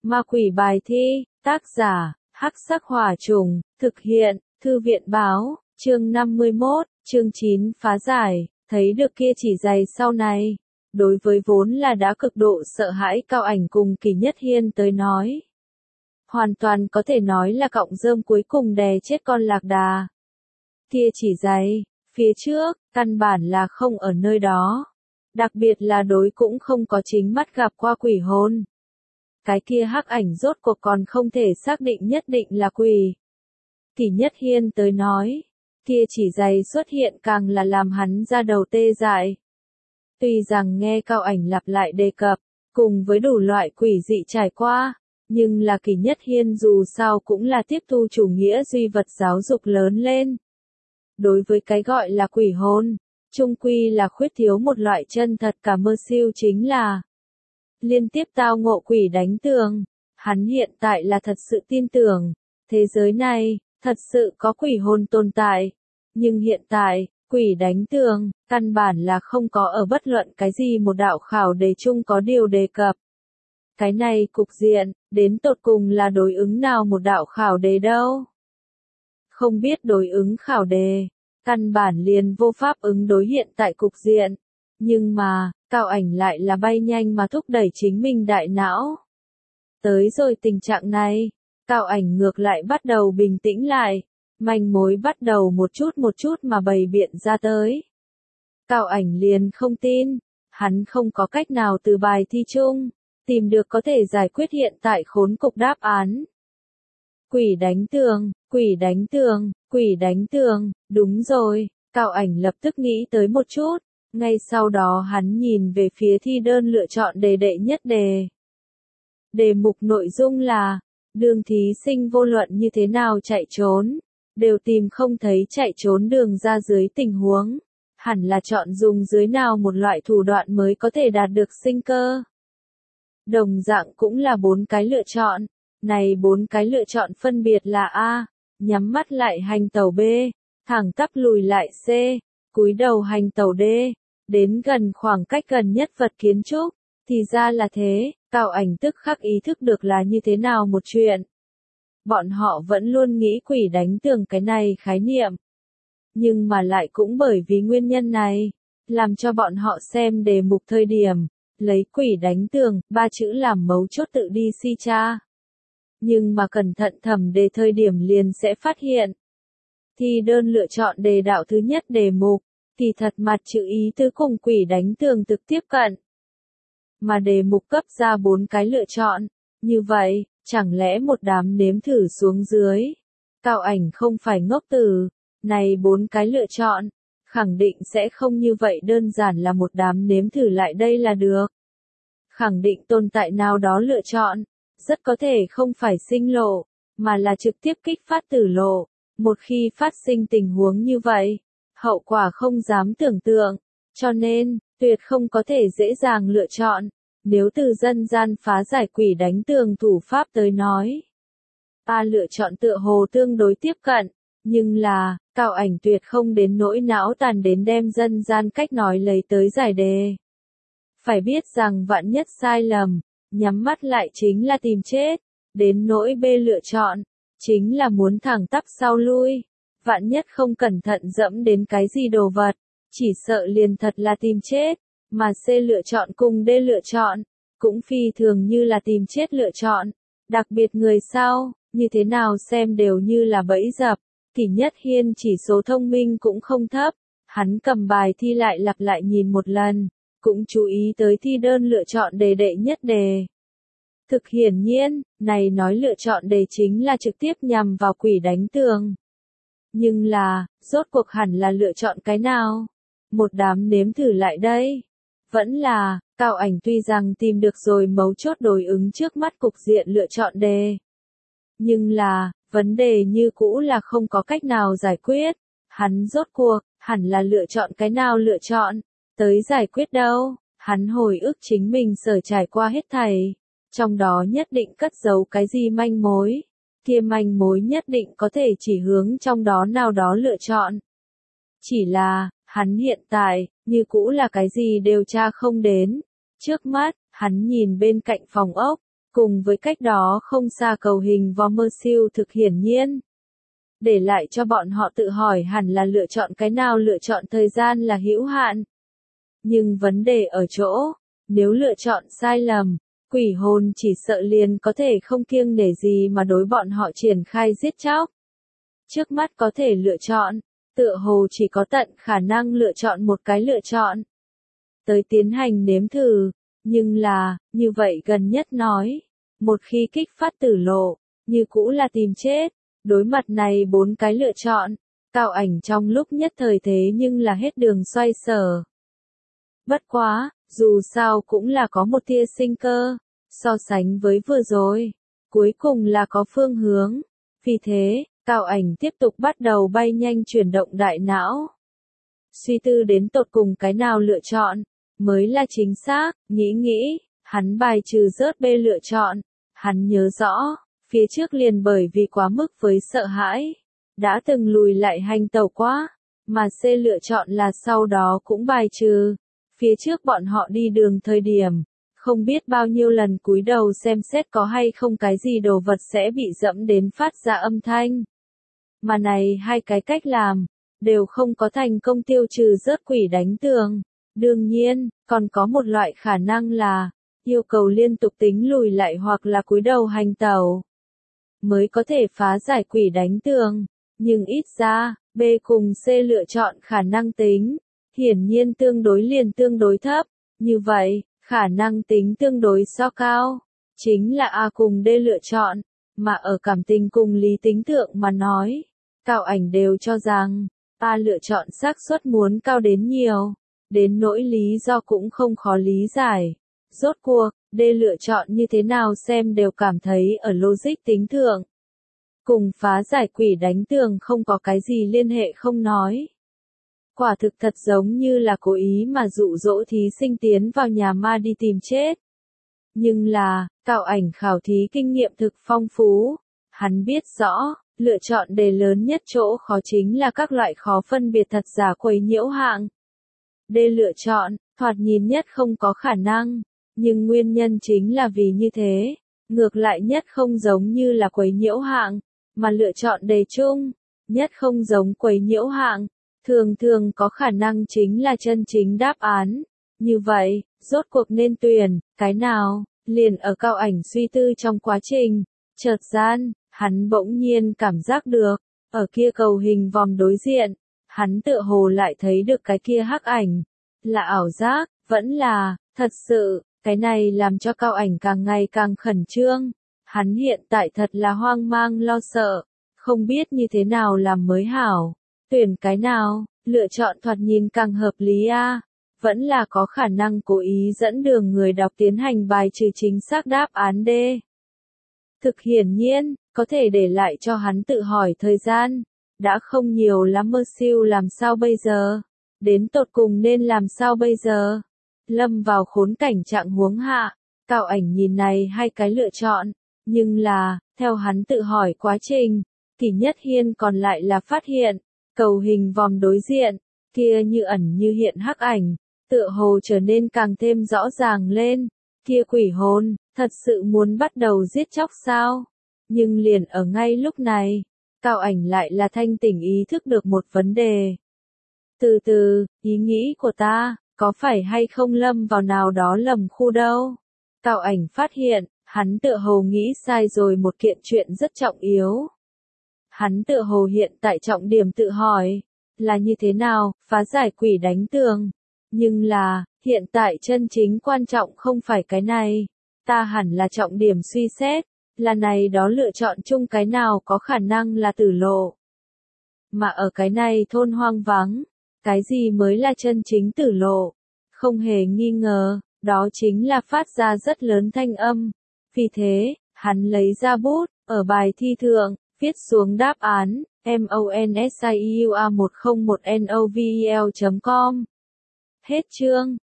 Ma quỷ bài thi, tác giả, Hắc Sắc Hỏa Trùng, thực hiện, Thư viện báo, chương 51, chương 9 phá giải, thấy được kia chỉ giày sau này. Đối với vốn là đã cực độ sợ hãi Cao Ảnh cùng Kỳ Nhất Hiên tới nói. Hoàn toàn có thể nói là cọng rơm cuối cùng đè chết con lạc đà. Kia chỉ giày, phía trước, căn bản là không ở nơi đó. Đặc biệt là đối cũng không có chính mắt gặp qua quỷ hồn. Cái kia hắc ảnh rốt cuộc còn không thể xác định nhất định là quỷ. Kỳ Nhất Hiên tới nói, kia chỉ giày xuất hiện càng là làm hắn ra đầu tê dại. Tuy rằng nghe Cao Ảnh lặp lại đề cập, cùng với đủ loại quỷ dị trải qua, nhưng là Kỳ Nhất Hiên dù sao cũng là tiếp thu chủ nghĩa duy vật giáo dục lớn lên. Đối với cái gọi là quỷ hồn, chung quy là khuyết thiếu một loại chân thật cả mơ siêu chính là liên tiếp tao ngộ quỷ đánh tường. Hắn hiện tại là thật sự tin tưởng, thế giới này, thật sự có quỷ hồn tồn tại. Nhưng hiện tại, quỷ đánh tường, căn bản là không có ở bất luận cái gì một đạo khảo đề chung có điều đề cập. Cái này cục diện, đến tột cùng là đối ứng nào một đạo khảo đề đâu? Không biết đối ứng khảo đề, căn bản liền vô pháp ứng đối hiện tại cục diện. Nhưng mà, Cao Ảnh lại là bay nhanh mà thúc đẩy chính mình đại não. Tới rồi tình trạng này, Cao Ảnh ngược lại bắt đầu bình tĩnh lại, manh mối bắt đầu một chút mà bày biện ra tới. Cao Ảnh liền không tin, hắn không có cách nào từ bài thi chung, tìm được có thể giải quyết hiện tại khốn cục đáp án. Quỷ đánh tường, quỷ đánh tường, quỷ đánh tường, đúng rồi, Cao Ảnh lập tức nghĩ tới một chút, ngay sau đó hắn nhìn về phía thi đơn lựa chọn đề đệ nhất đề. Đề mục nội dung là, đương thí sinh vô luận như thế nào chạy trốn, đều tìm không thấy chạy trốn đường ra dưới tình huống, hẳn là chọn dùng dưới nào một loại thủ đoạn mới có thể đạt được sinh cơ. Đồng dạng cũng là 4 cái lựa chọn, này 4 cái lựa chọn phân biệt là A, nhắm mắt lại hành tẩu B, thẳng tắp lùi lại C, cúi đầu hành tẩu D, đến gần khoảng cách gần nhất vật kiến trúc, thì ra là thế, Cao Ảnh tức khắc ý thức được là như thế nào một chuyện. Bọn họ vẫn luôn nghĩ quỷ đánh tường cái này khái niệm. Nhưng mà lại cũng bởi vì nguyên nhân này, làm cho bọn họ xem đề mục thời điểm, lấy quỷ đánh tường, 3 chữ làm mấu chốt tự đi si tra. Nhưng mà cẩn thận thẩm đề thời điểm liền sẽ phát hiện. Thi đơn lựa chọn đề đạo thứ nhất đề mục, thì thật mặt chữ ý tứ cùng quỷ đánh tường thực tiếp cận. Mà đề mục cấp ra 4 cái lựa chọn, như vậy, chẳng lẽ một đám nếm thử xuống dưới. Cao Ảnh không phải ngốc tử, này 4 cái lựa chọn, khẳng định sẽ không như vậy đơn giản là một đám nếm thử lại đây là được. Khẳng định tồn tại nào đó lựa chọn, rất có thể không phải sinh lộ, mà là trực tiếp kích phát tử lộ. Một khi phát sinh tình huống như vậy, hậu quả không dám tưởng tượng, cho nên, tuyệt không có thể dễ dàng lựa chọn. Nếu từ dân gian phá giải quỷ đánh tường thủ pháp tới nói, A lựa chọn tựa hồ tương đối tiếp cận, nhưng là, Cao Ảnh tuyệt không đến nỗi não tàn đến đem dân gian cách nói lấy tới giải đề. Phải biết rằng vạn nhất sai lầm, nhắm mắt lại chính là tìm chết, đến nỗi B lựa chọn, chính là muốn thẳng tắp sau lui, vạn nhất không cẩn thận dẫm đến cái gì đồ vật, chỉ sợ liền thật là tìm chết. Mà C lựa chọn cùng D lựa chọn, cũng phi thường như là tìm chết lựa chọn, đặc biệt người sau, như thế nào xem đều như là bẫy dập. Kỳ Nhất Hiên chỉ số thông minh cũng không thấp, hắn cầm bài thi lại lặp lại nhìn một lần, cũng chú ý tới thi đơn lựa chọn đề đệ nhất đề. Thực hiển nhiên, này nói lựa chọn đề chính là trực tiếp nhằm vào quỷ đánh tường. Nhưng là, rốt cuộc hẳn là lựa chọn cái nào? Một đám nếm thử lại đây. Vẫn là, Cao Ảnh tuy rằng tìm được rồi mấu chốt đối ứng trước mắt cục diện lựa chọn đề. Nhưng là, vấn đề như cũ là không có cách nào giải quyết. Hắn rốt cuộc, hẳn là lựa chọn cái nào lựa chọn, tới giải quyết đâu. Hắn hồi ức chính mình sở trải qua hết thảy. Trong đó nhất định cất giấu cái gì manh mối. Kia manh mối nhất định có thể chỉ hướng trong đó nào đó lựa chọn. Chỉ là, hắn hiện tại, như cũ là cái gì đều tra không đến. Trước mắt, hắn nhìn bên cạnh phòng ốc, Cùng với cách đó không xa cầu hình Vomersill thực hiển nhiên. Để lại cho bọn họ tự hỏi hẳn là lựa chọn cái nào, lựa chọn thời gian là hữu hạn. Nhưng vấn đề ở chỗ, nếu lựa chọn sai lầm, quỷ hồn chỉ sợ liền có thể không kiêng nể gì mà đối bọn họ triển khai giết chóc. Trước mắt có thể lựa chọn, tựa hồ chỉ có tận khả năng lựa chọn một cái lựa chọn. Tới tiến hành nếm thử, nhưng là, như vậy gần nhất nói, một khi kích phát tử lộ, như cũ là tìm chết. Đối mặt này 4 cái lựa chọn, Cao Ảnh trong lúc nhất thời thế nhưng là hết đường xoay sở. Bất quá, dù sao cũng là có một tia sinh cơ, so sánh với vừa rồi, cuối cùng là có phương hướng. Vì thế, Cao Ảnh tiếp tục bắt đầu bay nhanh chuyển động đại não. Suy tư đến tột cùng cái nào lựa chọn, mới là chính xác, nghĩ, hắn bài trừ rớt B lựa chọn, hắn nhớ rõ. Phía trước liền bởi vì quá mức với sợ hãi, đã từng lùi lại hành tẩu quá, mà C lựa chọn là sau đó cũng bài trừ. Phía trước bọn họ đi đường thời điểm, không biết bao nhiêu lần cúi đầu xem xét có hay không cái gì đồ vật sẽ bị dẫm đến phát ra âm thanh. Mà này hai cái cách làm, đều không có thành công tiêu trừ rớt quỷ đánh tường. Đương nhiên, còn có một loại khả năng là, yêu cầu liên tục tính lùi lại hoặc là cúi đầu hành tẩu mới có thể phá giải quỷ đánh tường, nhưng ít ra, B cùng C lựa chọn khả năng tính, hiển nhiên tương đối thấp, như vậy, khả năng tính tương đối so cao, chính là A cùng D lựa chọn, mà ở cảm tình cùng lý tính thượng mà nói, Cao Ảnh đều cho rằng, A lựa chọn xác suất muốn cao đến nhiều, đến nỗi lý do cũng không khó lý giải. Rốt cuộc, D lựa chọn như thế nào xem đều cảm thấy ở logic tính thượng. Cùng phá giải quỷ đánh tường không có cái gì liên hệ không nói. Quả thực thật giống như là cố ý mà dụ dỗ thí sinh tiến vào nhà ma đi tìm chết. Nhưng là, Cao Ảnh khảo thí kinh nghiệm thực phong phú. Hắn biết rõ, lựa chọn đề lớn nhất chỗ khó chính là các loại khó phân biệt thật giả quấy nhiễu hạng. D lựa chọn, thoạt nhìn nhất không có khả năng. Nhưng nguyên nhân chính là vì như thế, ngược lại nhất không giống như là quấy nhiễu hạng, mà lựa chọn đề chung, nhất không giống quấy nhiễu hạng, thường có khả năng chính là chân chính đáp án. Như vậy, rốt cuộc nên tuyển, cái nào, liền ở Cao Ảnh suy tư trong quá trình, chợt gian, hắn bỗng nhiên cảm giác được, ở kia cầu hình vòm đối diện, hắn tựa hồ lại thấy được cái kia hắc ảnh, là ảo giác, vẫn là, thật sự. Cái này làm cho Cao Ảnh càng ngày càng khẩn trương. Hắn hiện tại thật là hoang mang lo sợ, không biết như thế nào làm mới hảo. Tuyển cái nào, lựa chọn thoạt nhìn càng hợp lý a, vẫn là có khả năng cố ý dẫn đường người đọc tiến hành bài trừ chính xác đáp án D. Thực hiển nhiên, có thể để lại cho hắn tự hỏi thời gian, đã không nhiều lắm. Mersill làm sao bây giờ? Đến tột cùng nên làm sao bây giờ? Lâm vào khốn cảnh trạng huống hạ, Cao Ảnh nhìn này hai cái lựa chọn, nhưng là, theo hắn tự hỏi quá trình, thì nhất hiên còn lại là phát hiện, cầu hình vòm đối diện, kia như ẩn như hiện hắc ảnh, tựa hồ trở nên càng thêm rõ ràng lên, kia quỷ hồn, thật sự muốn bắt đầu giết chóc sao? Nhưng liền ở ngay lúc này, Cao Ảnh lại là thanh tỉnh ý thức được một vấn đề. Từ từ, ý nghĩ của ta, có phải hay không lâm vào nào đó lầm khu đâu? Cao Ảnh phát hiện, hắn tựa hồ nghĩ sai rồi một kiện chuyện rất trọng yếu. Hắn tựa hồ hiện tại trọng điểm tự hỏi, là như thế nào, phá giải quỷ đánh tường. Nhưng là, hiện tại chân chính quan trọng không phải cái này. Ta hẳn là trọng điểm suy xét, là này đó lựa chọn chung cái nào có khả năng là tử lộ. Mà ở cái này thôn hoang vắng, cái gì mới là chân chính tử lộ? Không hề nghi ngờ, đó chính là phát ra rất lớn thanh âm. Vì thế, hắn lấy ra bút, ở bài thi thượng, viết xuống đáp án, MONSIEUA101NOVEL.com. Hết chương.